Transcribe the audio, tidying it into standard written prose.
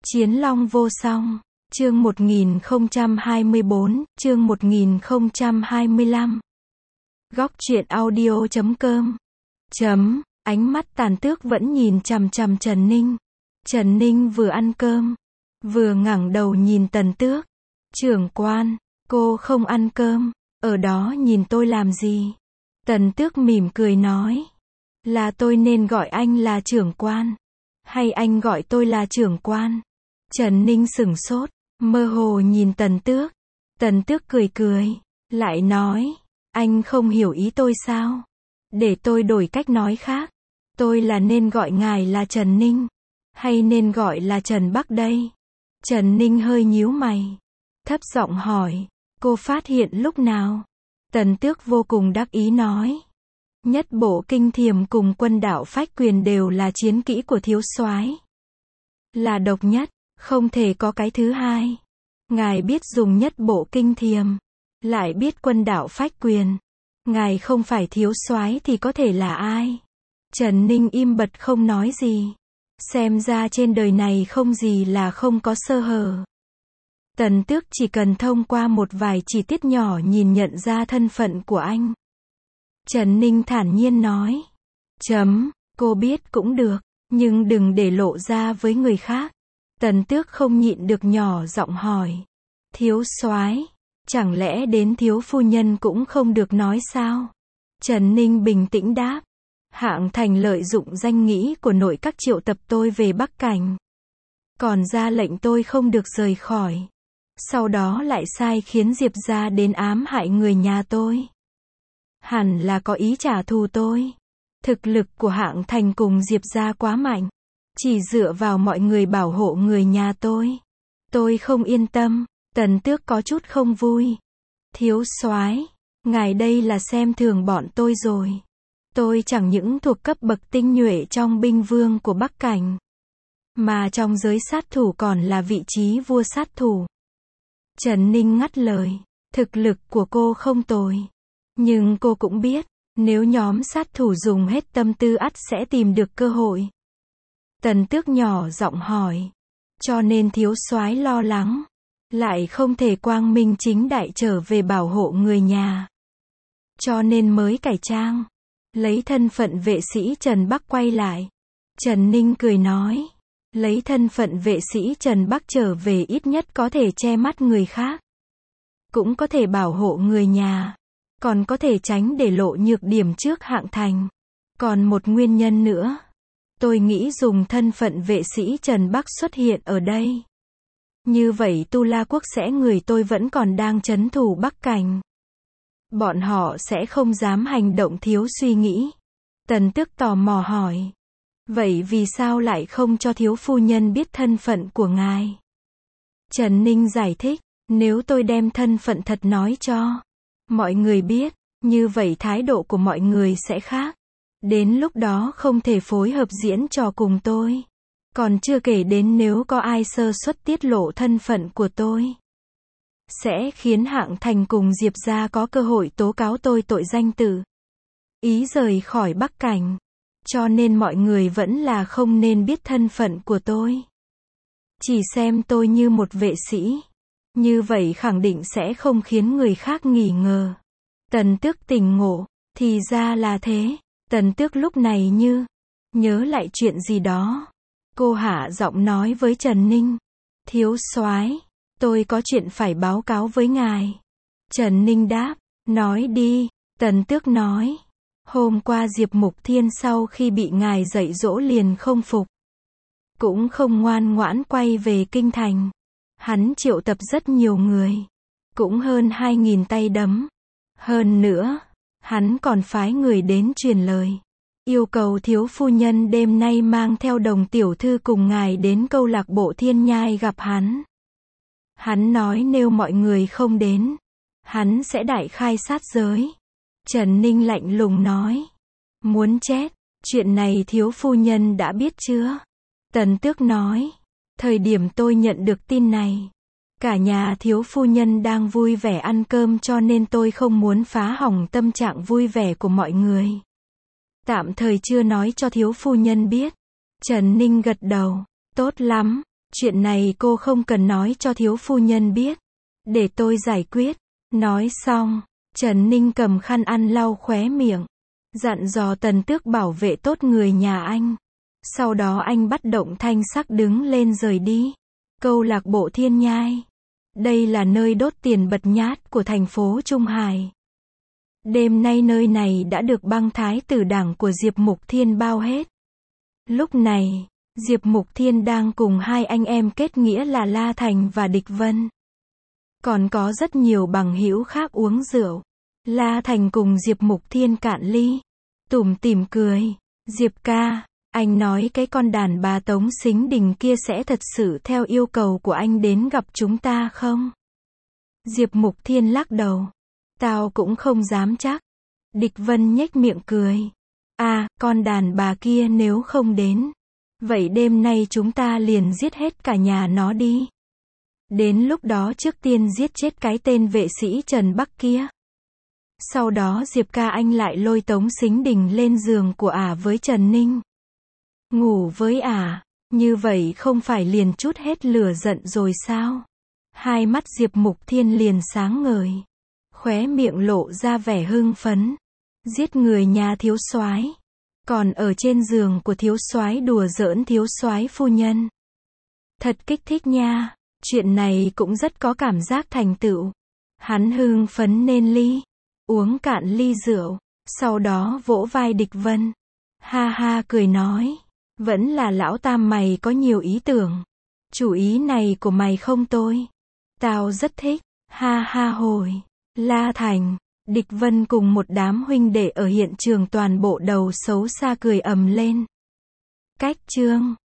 Chiến long vô song. Chương 1024, chương 1025. Góc truyện audio.com. Ánh mắt Tàn Tước vẫn nhìn chằm chằm Trần Ninh. Trần Ninh vừa ăn cơm, vừa ngẩng đầu nhìn Tần Tước. Trưởng quan, cô không ăn cơm, ở đó nhìn tôi làm gì? Tần Tước mỉm cười nói. Là tôi nên gọi anh là trưởng quan, hay anh gọi tôi là trưởng quan? Trần Ninh sửng sốt, mơ hồ nhìn Tần Tước. Tần Tước cười cười, lại nói, anh không hiểu ý tôi sao? Để tôi đổi cách nói khác. Tôi là nên gọi ngài là Trần Ninh, hay nên gọi là Trần Bắc đây? Trần Ninh hơi nhíu mày, thấp giọng hỏi, cô phát hiện lúc nào? Tần Tước vô cùng đắc ý nói. Nhất bộ kinh thiềm cùng quân đạo phách quyền đều là chiến kỹ của thiếu soái, là độc nhất, không thể có cái thứ hai. Ngài biết dùng nhất bộ kinh thiềm, lại biết quân đạo phách quyền. Ngài không phải thiếu soái thì có thể là ai? Trần Ninh im bặt không nói gì. Xem ra trên đời này không gì là không có sơ hở. Tần Tước chỉ cần thông qua một vài chi tiết nhỏ nhìn nhận ra thân phận của anh. Trần Ninh thản nhiên nói. Cô biết cũng được, nhưng đừng để lộ ra với người khác. Tần Tước không nhịn được nhỏ giọng hỏi. Thiếu soái, chẳng lẽ đến thiếu phu nhân cũng không được nói sao? Trần Ninh bình tĩnh đáp. Hạng Thành lợi dụng danh nghĩa của nội các triệu tập tôi về Bắc Cảnh, còn ra lệnh tôi không được rời khỏi. Sau đó lại sai khiến Diệp gia đến ám hại người nhà tôi. Hẳn là có ý trả thù tôi. Thực lực của Hạng Thành cùng Diệp gia quá mạnh, chỉ dựa vào mọi người bảo hộ người nhà tôi không yên tâm. Tần Tước có chút không vui. Thiếu soái, ngài đây là xem thường bọn tôi rồi. Tôi chẳng những thuộc cấp bậc tinh nhuệ trong binh vương của Bắc Cảnh, mà trong giới sát thủ còn là vị trí vua sát thủ. Trần Ninh ngắt lời. Thực lực của cô không tồi, nhưng cô cũng biết, nếu nhóm sát thủ dùng hết tâm tư ắt sẽ tìm được cơ hội. Tần Tước nhỏ giọng hỏi. Cho nên thiếu soái lo lắng, lại không thể quang minh chính đại trở về bảo hộ người nhà, cho nên mới cải trang, lấy thân phận vệ sĩ Trần Bắc quay lại. Trần Ninh cười nói. Lấy thân phận vệ sĩ Trần Bắc trở về ít nhất có thể che mắt người khác, cũng có thể bảo hộ người nhà, còn có thể tránh để lộ nhược điểm trước Hạng Thành. Còn một nguyên nhân nữa, tôi nghĩ dùng thân phận vệ sĩ Trần Bắc xuất hiện ở đây, như vậy Tu La Quốc sẽ người tôi vẫn còn đang trấn thủ Bắc Cảnh, bọn họ sẽ không dám hành động thiếu suy nghĩ. Tần Tước tò mò hỏi. Vậy vì sao lại không cho thiếu phu nhân biết thân phận của ngài? Trần Ninh giải thích. Nếu tôi đem thân phận thật nói cho mọi người biết, như vậy thái độ của mọi người sẽ khác. Đến lúc đó không thể phối hợp diễn trò cùng tôi. Còn chưa kể đến nếu có ai sơ suất tiết lộ thân phận của tôi, sẽ khiến Hạng Thành cùng Diệp gia có cơ hội tố cáo tôi tội danh tự ý rời khỏi Bắc Cảnh. Cho nên mọi người vẫn là không nên biết thân phận của tôi. Chỉ xem tôi như một vệ sĩ. Như vậy khẳng định sẽ không khiến người khác nghi ngờ. Tần Tước tỉnh ngộ. Thì ra là thế. Tần Tước lúc này như nhớ lại chuyện gì đó. Cô hạ giọng nói với Trần Ninh. Thiếu soái, tôi có chuyện phải báo cáo với ngài. Trần Ninh đáp. Nói đi. Tần Tước nói. Hôm qua Diệp Mục Thiên sau khi bị ngài dạy dỗ liền không phục, cũng không ngoan ngoãn quay về kinh thành. Hắn triệu tập rất nhiều người, cũng hơn 2.000 tay đấm. Hơn nữa, hắn còn phái người đến truyền lời, yêu cầu thiếu phu nhân đêm nay mang theo Đồng tiểu thư cùng ngài đến câu lạc bộ Thiên Nhai gặp hắn. Hắn nói nếu mọi người không đến, hắn sẽ đại khai sát giới. Trần Ninh lạnh lùng nói. Muốn chết, chuyện này thiếu phu nhân đã biết chưa? Tần Tước nói. Thời điểm tôi nhận được tin này, cả nhà thiếu phu nhân đang vui vẻ ăn cơm cho nên tôi không muốn phá hỏng tâm trạng vui vẻ của mọi người. Tạm thời chưa nói cho thiếu phu nhân biết. Trần Ninh gật đầu. Tốt lắm, Chuyện này cô không cần nói cho thiếu phu nhân biết. Để tôi giải quyết. Nói xong, Trần Ninh cầm khăn ăn lau khóe miệng. Dặn dò Tần Tước bảo vệ tốt người nhà anh. Sau đó anh bắt động thanh sắc đứng lên rời đi. Câu lạc bộ Thiên Nhai. Đây là nơi đốt tiền bật nhát của thành phố Trung Hải. Đêm nay nơi này đã được băng thái tử đảng của Diệp Mục Thiên bao hết. Lúc này, Diệp Mục Thiên đang cùng hai anh em kết nghĩa là La Thành và Địch Vân. Còn có rất nhiều bằng hữu khác uống rượu. La Thành cùng Diệp Mục Thiên cạn ly. Tủm tỉm cười. Diệp ca, anh nói cái con đàn bà Tống Sính Đình kia sẽ thật sự theo yêu cầu của anh đến gặp chúng ta không? Diệp Mục Thiên lắc đầu. Tao cũng không dám chắc. Địch Vân nhếch miệng cười. À, con đàn bà kia nếu không đến. Vậy đêm nay chúng ta liền giết hết cả nhà nó đi. Đến lúc đó trước tiên giết chết cái tên vệ sĩ Trần Bắc kia. Sau đó Diệp ca anh lại lôi Tống Sính Đình lên giường của ả với Trần Ninh. Ngủ với ả, như vậy không phải liền chút hết lửa giận rồi sao? Hai mắt Diệp Mục Thiên liền sáng ngời. Khóe miệng lộ ra vẻ hưng phấn. Giết người nhà thiếu soái, còn ở trên giường của thiếu soái đùa giỡn thiếu soái phu nhân. Thật kích thích nha, chuyện này cũng rất có cảm giác thành tựu. Hắn hưng phấn nên uống cạn ly rượu, sau đó vỗ vai Địch Vân. Ha ha cười nói, vẫn là lão tam mày có nhiều ý tưởng. Chủ ý này của mày không tồi. Tao rất thích, ha ha hồi. La Thành, Địch Vân cùng một đám huynh đệ ở hiện trường toàn bộ đầu xấu xa cười ầm lên. Cách chương